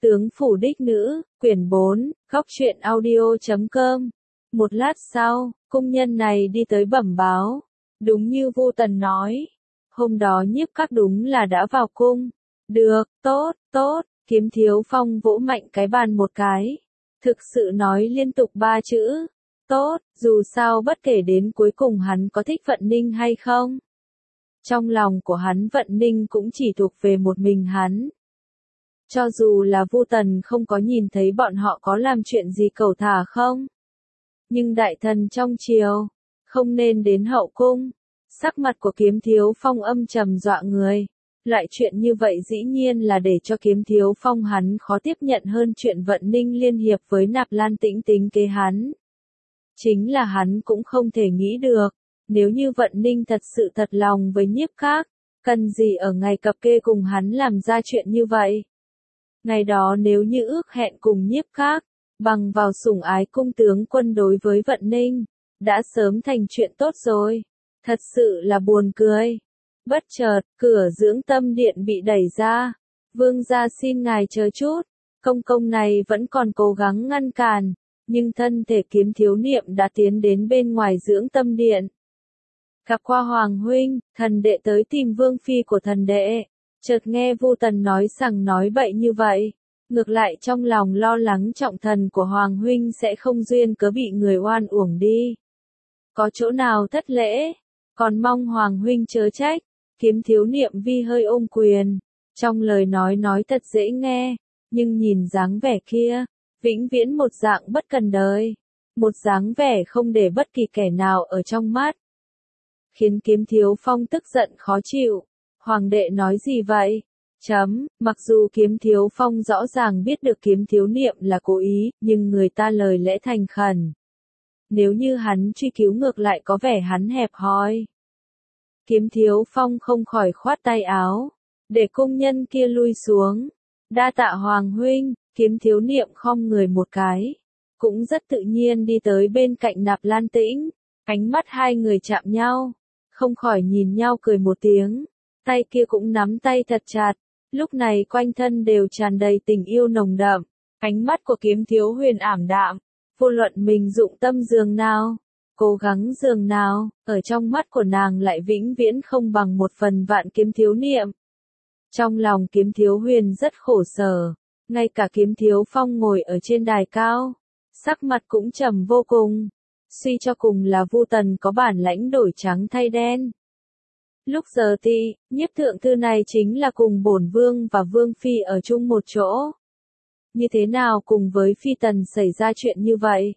Tướng phủ đích nữ, quyển 4, góc truyện audio.com. Một lát sau, cung nhân này đi tới bẩm báo. Đúng như Vu Tần nói. Hôm đó Nhiếp Các đúng là đã vào cung. Được, tốt, tốt, Kiếm Thiếu Phong vỗ mạnh cái bàn một cái. Thực sự nói liên tục 3 chữ. Tốt, dù sao bất kể đến cuối cùng hắn có thích Vận Ninh hay không. Trong lòng của hắn Vận Ninh cũng chỉ thuộc về một mình hắn. Cho dù là Vu Tần không có nhìn thấy bọn họ có làm chuyện gì cẩu thả không. Nhưng đại thần trong triều, không nên đến hậu cung. Sắc mặt của Kiếm Thiếu Phong âm trầm dọa người. Loại chuyện như vậy dĩ nhiên là để cho Kiếm Thiếu Phong hắn khó tiếp nhận hơn chuyện Vận Ninh liên hiệp với Nạp Lan Tĩnh tính kế hắn. Chính là hắn cũng không thể nghĩ được, nếu như Vận Ninh thật sự thật lòng với Nhiếp Các, cần gì ở ngày cập kê cùng hắn làm ra chuyện như vậy. Ngày đó nếu như ước hẹn cùng Nhiếp Các, bằng vào sủng ái cung tướng quân đối với Vận Ninh, đã sớm thành chuyện tốt rồi. Thật sự là buồn cười. Bất chợt, cửa dưỡng tâm điện bị đẩy ra. Vương gia xin ngài chờ chút. Công công này vẫn còn cố gắng ngăn cản, nhưng thân thể Kiếm Thiếu Niệm đã tiến đến bên ngoài dưỡng tâm điện. Gặp qua Hoàng huynh, thần đệ tới tìm vương phi của thần đệ. Chợt nghe Vu Tần nói sằng nói bậy như vậy, ngược lại trong lòng lo lắng trọng thần của Hoàng huynh sẽ không duyên cớ bị người oan uổng đi. Có chỗ nào thất lễ, còn mong Hoàng huynh chớ trách. Kiếm Thiếu Niệm vi hơi ôm quyền, trong lời nói thật dễ nghe, nhưng nhìn dáng vẻ kia, vĩnh viễn một dạng bất cần đời, một dáng vẻ không để bất kỳ kẻ nào ở trong mắt. Khiến Kiếm Thiếu Phong tức giận khó chịu. Hoàng đệ nói gì vậy? Mặc dù Kiếm Thiếu Phong rõ ràng biết được Kiếm Thiếu Niệm là cố ý, nhưng người ta lời lẽ thành khẩn. Nếu như hắn truy cứu ngược lại có vẻ hắn hẹp hòi. Kiếm Thiếu Phong không khỏi khoát tay áo, để cung nhân kia lui xuống. Đa tạ Hoàng huynh. Kiếm Thiếu Niệm khom người một cái, cũng rất tự nhiên đi tới bên cạnh Nạp Lan Tĩnh. Ánh mắt hai người chạm nhau, không khỏi nhìn nhau cười một tiếng. Tay kia cũng nắm tay thật chặt, lúc này quanh thân đều tràn đầy tình yêu nồng đậm. Ánh mắt của Kiếm Thiếu Huyền ảm đạm, vô luận mình dụng tâm giường nào, cố gắng giường nào, ở trong mắt của nàng lại vĩnh viễn không bằng 1/1000 Kiếm Thiếu Niệm. Trong lòng Kiếm Thiếu Huyền rất khổ sở, ngay cả Kiếm Thiếu Phong ngồi ở trên đài cao, sắc mặt cũng trầm vô cùng. Suy cho cùng là Vu Tần có bản lãnh đổi trắng thay đen. Lúc giờ thì, Nhiếp thượng thư này chính là cùng bổn vương và vương phi ở chung một chỗ. Như thế nào cùng với phi tần xảy ra chuyện như vậy?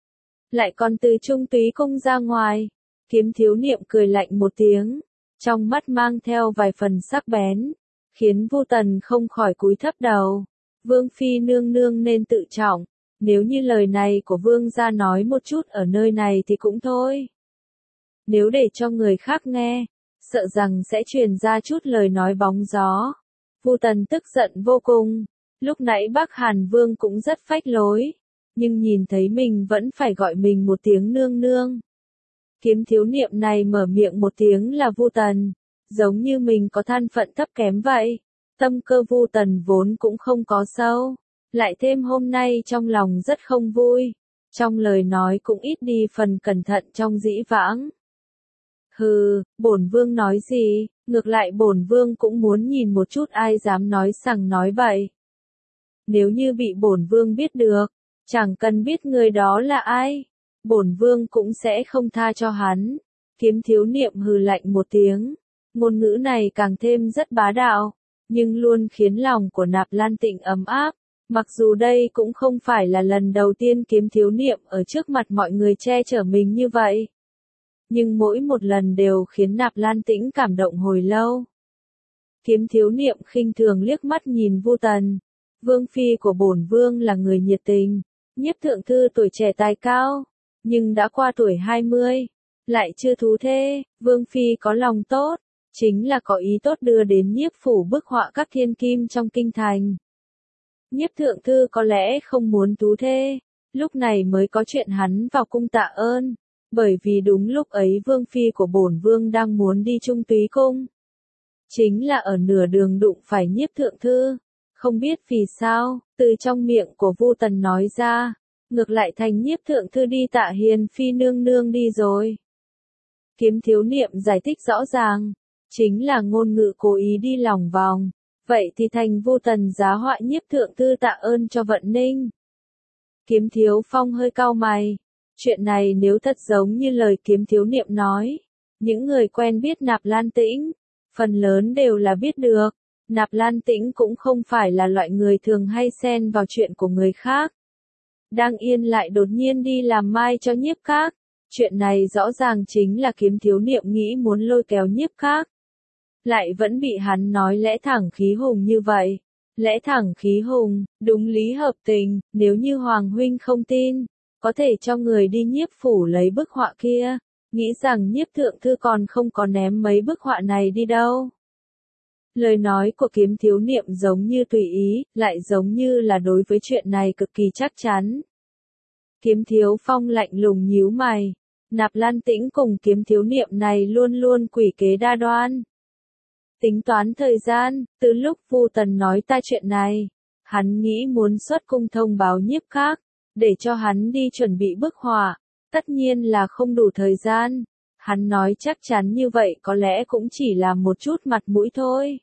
Lại còn từ Trung Túy cung ra ngoài. Kiếm Thiếu Niệm cười lạnh một tiếng, trong mắt mang theo vài phần sắc bén, khiến Vu Tần không khỏi cúi thấp đầu. Vương phi nương nương nên tự trọng, nếu như lời này của vương gia nói một chút ở nơi này thì cũng thôi. Nếu để cho người khác nghe, sợ rằng sẽ truyền ra chút lời nói bóng gió. Vu Tần tức giận vô cùng. Lúc nãy Bắc Hàn Vương cũng rất phách lối, nhưng nhìn thấy mình vẫn phải gọi mình một tiếng nương nương. Kiếm Thiếu Niệm này mở miệng một tiếng là Vu Tần, giống như mình có thân phận thấp kém vậy. Tâm cơ Vu Tần vốn cũng không có sâu, lại thêm hôm nay trong lòng rất không vui, trong lời nói cũng ít đi phần cẩn thận trong dĩ vãng. Hừ, bổn vương nói gì, ngược lại bổn vương cũng muốn nhìn một chút ai dám nói sằng nói bậy. Nếu như bị bổn vương biết được, chẳng cần biết người đó là ai, bổn vương cũng sẽ không tha cho hắn. Kiếm Thiếu Niệm hừ lạnh một tiếng, ngôn ngữ này càng thêm rất bá đạo, nhưng luôn khiến lòng của Nạp Lan Tĩnh ấm áp. Mặc dù đây cũng không phải là lần đầu tiên Kiếm Thiếu Niệm ở trước mặt mọi người che chở mình như vậy, nhưng mỗi một lần đều khiến Nạp Lan Tĩnh cảm động hồi lâu. Kiếm Thiếu Niệm khinh thường liếc mắt nhìn Vu Tần. Vương phi của bổn vương là người nhiệt tình, Nhiếp thượng thư tuổi trẻ tài cao, nhưng đã qua tuổi 20, lại chưa thú thê. Vương phi có lòng tốt, chính là có ý tốt đưa đến Nhiếp phủ bức họa các thiên kim trong kinh thành. Nhiếp thượng thư có lẽ không muốn thú thê, lúc này mới có chuyện hắn vào cung tạ ơn, bởi vì đúng lúc ấy vương phi của bổn vương đang muốn đi Trung Túy cung. Chính là ở nửa đường đụng phải Nhiếp thượng thư, Không biết vì sao, từ trong miệng của Vu Tần nói ra, ngược lại thành Nhiếp thượng thư đi Tạ Hiền Phi nương nương đi rồi. Kiếm Thiếu Niệm giải thích rõ ràng, chính là ngôn ngữ cố ý đi lòng vòng, vậy thì thành Vu Tần giá họa Nhiếp thượng thư tạ ơn cho Vận Ninh. Kiếm Thiếu Phong hơi cau mày, chuyện này nếu thật giống như lời Kiếm Thiếu Niệm nói, những người quen biết Nạp Lan Tĩnh, phần lớn đều là biết được, Nạp Lan Tĩnh cũng không phải là loại người thường hay xen vào chuyện của người khác. Đang yên lại đột nhiên đi làm mai cho Nhiếp Các, chuyện này rõ ràng chính là Kiếm Thiếu Niệm nghĩ muốn lôi kéo Nhiếp Các. Lại vẫn bị hắn nói lẽ thẳng khí hùng như vậy. Lẽ thẳng khí hùng, đúng lý hợp tình, nếu như Hoàng huynh không tin, có thể cho người đi Nhiếp phủ lấy bức họa kia, nghĩ rằng Nhiếp thượng thư còn không có ném mấy bức họa này đi đâu. Lời nói của Kiếm Thiếu Niệm giống như tùy ý, lại giống như là đối với chuyện này cực kỳ chắc chắn. Kiếm Thiếu Phong lạnh lùng nhíu mày, Nạp Lan Tĩnh cùng Kiếm Thiếu Niệm này luôn luôn quỷ kế đa đoan. Tính toán thời gian, từ lúc Vu Tần nói ta chuyện này, hắn nghĩ muốn xuất cung thông báo Nhiếp Các, để cho hắn đi chuẩn bị bức họa, tất nhiên là không đủ thời gian. Hắn nói chắc chắn như vậy có lẽ cũng chỉ là một chút mặt mũi thôi.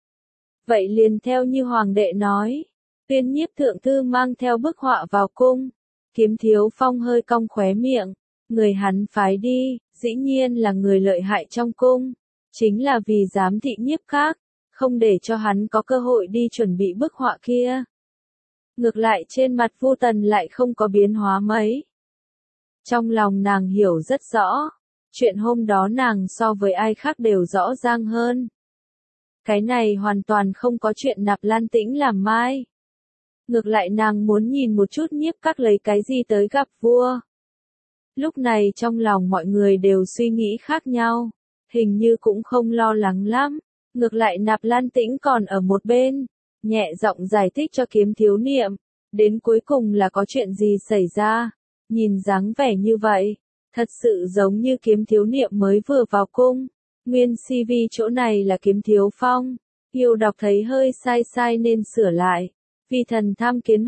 Vậy liền theo như Hoàng đệ nói, tuyên Nhiếp thượng thư mang theo bức họa vào cung. Kiếm Thiếu Phong hơi cong khóe miệng, người hắn phái đi, dĩ nhiên là người lợi hại trong cung, chính là vì giám thị Nhiếp Các, không để cho hắn có cơ hội đi chuẩn bị bức họa kia. Ngược lại trên mặt Vu Tần lại không có biến hóa mấy. Trong lòng nàng hiểu rất rõ, chuyện hôm đó nàng so với ai khác đều rõ ràng hơn. Cái này hoàn toàn không có chuyện Nạp Lan Tĩnh làm mai. Ngược lại nàng muốn nhìn một chút Nhiếp Các lấy cái gì tới gặp vua. Lúc này trong lòng mọi người đều suy nghĩ khác nhau, hình như cũng không lo lắng lắm. Ngược lại Nạp Lan Tĩnh còn ở một bên, nhẹ giọng giải thích cho Kiếm Thiếu Niệm, đến cuối cùng là có chuyện gì xảy ra. Nhìn dáng vẻ như vậy, thật sự giống như Kiếm Thiếu Niệm mới vừa vào cung. Nguyên CV chỗ này là Kiếm Thiếu Phong, yêu đọc thấy hơi sai nên sửa lại. Vì thần tham kiến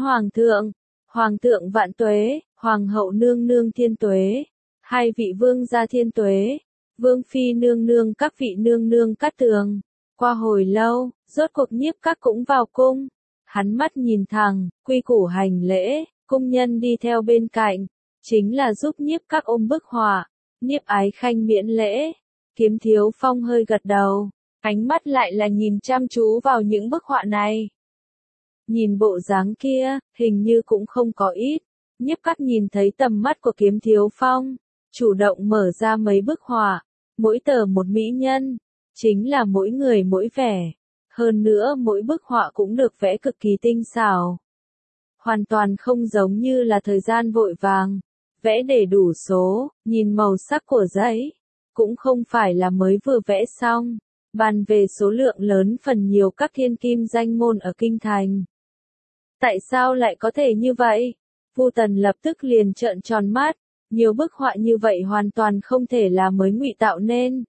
Hoàng thượng vạn tuế, Hoàng hậu nương nương thiên tuế, hai vị vương gia thiên tuế, Vương phi nương nương các vị nương nương cát tường. Qua hồi lâu, rốt cuộc Nhiếp Các cũng vào cung. Hắn mắt nhìn thẳng, quy củ hành lễ, cung nhân đi theo bên cạnh, chính là giúp Nhiếp Các ôm bức họa. Nhiếp Ái Khanh miễn lễ. Kiếm Thiếu Phong hơi gật đầu, ánh mắt lại là nhìn chăm chú vào những bức họa này. Nhìn bộ dáng kia, hình như cũng không có ít. Nhiếp Các nhìn thấy tầm mắt của Kiếm Thiếu Phong, chủ động mở ra mấy bức họa, mỗi tờ một mỹ nhân, chính là mỗi người mỗi vẻ. Hơn nữa mỗi bức họa cũng được vẽ cực kỳ tinh xảo. Hoàn toàn không giống như là thời gian vội vàng, vẽ để đủ số, nhìn màu sắc của giấy, cũng không phải là mới vừa vẽ xong. Bàn về số lượng lớn phần nhiều các thiên kim danh môn ở kinh thành. Tại sao lại có thể như vậy? Vu Tần lập tức liền trợn tròn mắt, nhiều bức họa như vậy hoàn toàn không thể là mới ngụy tạo nên.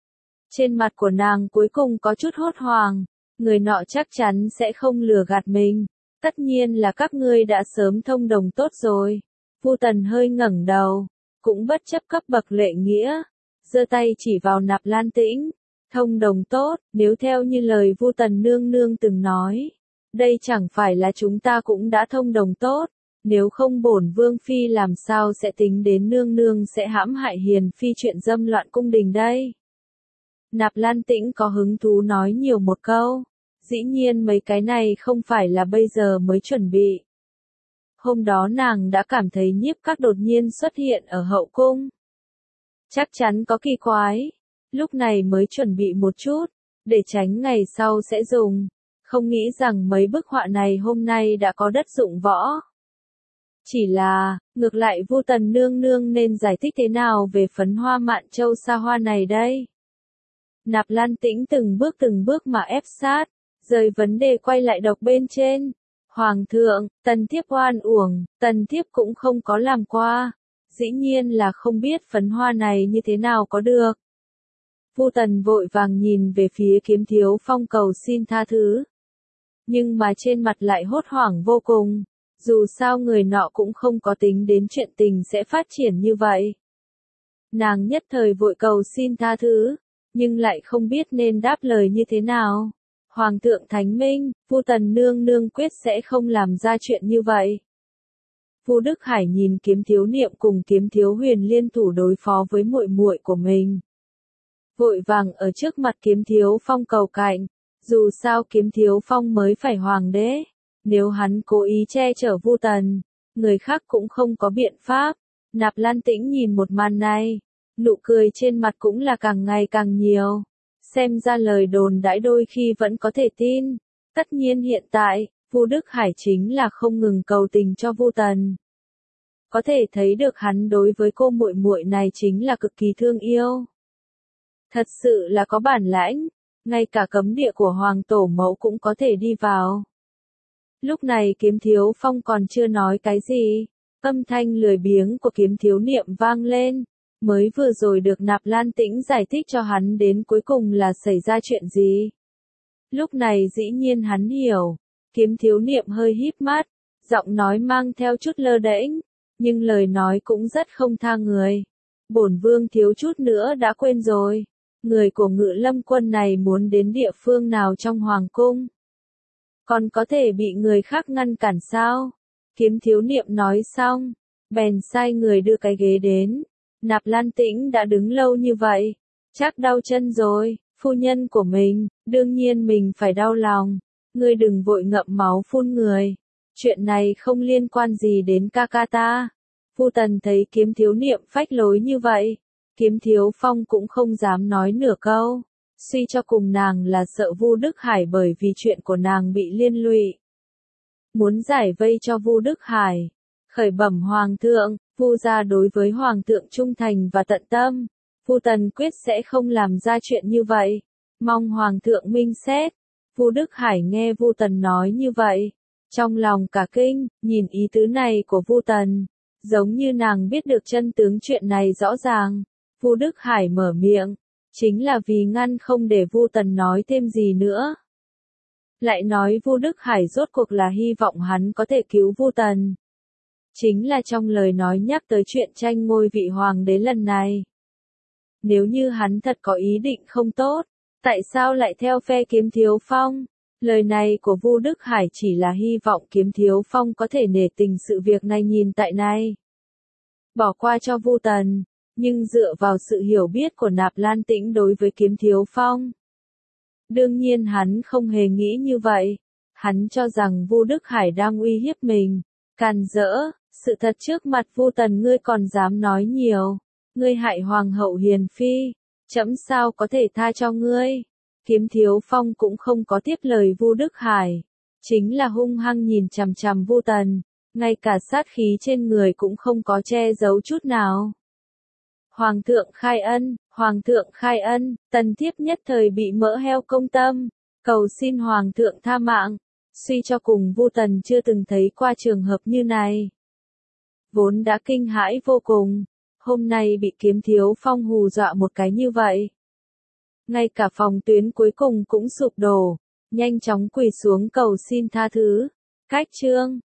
Trên mặt của nàng cuối cùng có chút hốt hoảng, người nọ chắc chắn sẽ không lừa gạt mình, tất nhiên là các ngươi đã sớm thông đồng tốt rồi. Vu Tần hơi ngẩng đầu, cũng bất chấp cấp bậc lễ nghĩa, giơ tay chỉ vào Nạp Lan Tĩnh, thông đồng tốt, nếu theo như lời Vu Tần nương nương từng nói, đây chẳng phải là chúng ta cũng đã thông đồng tốt, nếu không bổn vương phi làm sao sẽ tính đến nương nương sẽ hãm hại hiền phi chuyện dâm loạn cung đình đây. Nạp Lan Tĩnh có hứng thú nói nhiều một câu, dĩ nhiên mấy cái này không phải là bây giờ mới chuẩn bị. Hôm đó nàng đã cảm thấy Nhiếp Các đột nhiên xuất hiện ở hậu cung. Chắc chắn có kỳ quái, lúc này mới chuẩn bị một chút, để tránh ngày sau sẽ dùng, không nghĩ rằng mấy bức họa này hôm nay đã có đất dụng võ. Chỉ là, ngược lại Vu Tần nương nương nên giải thích thế nào về phấn hoa Mạn Châu xa hoa này đây? Nạp Lan Tĩnh từng bước mà ép sát, rời vấn đề quay lại đọc bên trên. Hoàng thượng, tần thiếp oan uổng, tần thiếp cũng không có làm qua. Dĩ nhiên là không biết phấn hoa này như thế nào có được. Vu Tần vội vàng nhìn về phía Kiếm Thiếu Phong cầu xin tha thứ. nhưng mà trên mặt lại hốt hoảng vô cùng. Dù sao người nọ cũng không có tính đến chuyện tình sẽ phát triển như vậy. Nàng nhất thời vội cầu xin tha thứ, nhưng lại không biết nên đáp lời như thế nào. Hoàng thượng thánh minh, Vu Tần nương nương quyết sẽ không làm ra chuyện như vậy. Vu Đức Hải nhìn Kiếm Thiếu Niệm cùng Kiếm Thiếu Huyền liên thủ đối phó với muội muội của mình. Vội vàng ở trước mặt Kiếm Thiếu Phong cầu cạnh, dù sao Kiếm Thiếu Phong mới phải hoàng đế, nếu hắn cố ý che chở Vu Tần, người khác cũng không có biện pháp. Nạp Lan Tĩnh nhìn một màn này, nụ cười trên mặt cũng là càng ngày càng nhiều. Xem ra lời đồn đãi đôi khi vẫn có thể tin. Tất nhiên hiện tại, Vu Đức Hải chính là không ngừng cầu tình cho Vu Tần. Có thể thấy được hắn đối với cô muội muội này chính là cực kỳ thương yêu. Thật sự là có bản lãnh, ngay cả cấm địa của Hoàng Tổ Mẫu cũng có thể đi vào. Lúc này Kiếm Thiếu Phong còn chưa nói cái gì, âm thanh lười biếng của Kiếm Thiếu Niệm vang lên. Mới vừa rồi được Nạp Lan Tĩnh giải thích cho hắn đến cuối cùng là xảy ra chuyện gì. Lúc này dĩ nhiên hắn hiểu, Kiếm Thiếu Niệm hơi híp mắt, giọng nói mang theo chút lơ đễnh, nhưng lời nói cũng rất không tha người. Bổn vương thiếu chút nữa đã quên rồi, người của Ngự Lâm quân này muốn đến địa phương nào trong hoàng cung? Còn có thể bị người khác ngăn cản sao? Kiếm Thiếu Niệm nói xong, bèn sai người đưa cái ghế đến. Nạp Lan Tĩnh đã đứng lâu như vậy, chắc đau chân rồi, phu nhân của mình, đương nhiên mình phải đau lòng. Ngươi đừng vội ngậm máu phun người, chuyện này không liên quan gì đến ca ca ta. Vu Tần thấy Kiếm Thiếu Niệm phách lối như vậy, Kiếm Thiếu Phong cũng không dám nói nửa câu, suy cho cùng nàng là sợ Vu Đức Hải bởi vì chuyện của nàng bị liên lụy. Muốn giải vây cho Vu Đức Hải, khởi bẩm Hoàng thượng, Vu gia đối với Hoàng thượng trung thành và tận tâm, Vu Tần quyết sẽ không làm ra chuyện như vậy, mong Hoàng thượng minh xét. Vu Đức Hải nghe Vu Tần nói như vậy, trong lòng cả kinh, nhìn ý tứ này của Vu Tần, giống như nàng biết được chân tướng chuyện này rõ ràng. Vu Đức Hải mở miệng, chính là vì ngăn không để Vu Tần nói thêm gì nữa. Lại nói Vu Đức Hải rốt cuộc là hy vọng hắn có thể cứu Vu Tần. Chính là trong lời nói nhắc tới chuyện tranh ngôi vị hoàng đế lần này. Nếu như hắn thật có ý định không tốt, tại sao lại theo phe Kiếm Thiếu Phong? Lời này của Vu Đức Hải chỉ là hy vọng Kiếm Thiếu Phong có thể nể tình sự việc này nhìn tại này. Bỏ qua cho Vu Tần, nhưng dựa vào sự hiểu biết của Nạp Lan Tĩnh đối với Kiếm Thiếu Phong. Đương nhiên hắn không hề nghĩ như vậy. Hắn cho rằng Vu Đức Hải đang uy hiếp mình. Càn rỡ, sự thật trước mặt Vu Tần ngươi còn dám nói nhiều. Ngươi hại Hoàng hậu Hiền Phi, trẫm sao có thể tha cho ngươi. Kiếm Thiếu Phong cũng không có tiếp lời Vu Đức Hải. Chính là hung hăng nhìn chằm chằm Vu Tần, ngay cả sát khí trên người cũng không có che giấu chút nào. Hoàng thượng khai ân, Hoàng thượng khai ân, Tần thiếp nhất thời bị mỡ heo công tâm, cầu xin Hoàng thượng tha mạng. Suy cho cùng Vu Tần chưa từng thấy qua trường hợp như này. Vốn đã kinh hãi vô cùng, hôm nay bị Kiếm Thiếu Phong hù dọa một cái như vậy. Ngay cả phòng tuyến cuối cùng cũng sụp đổ, nhanh chóng quỳ xuống cầu xin tha thứ. Cách chương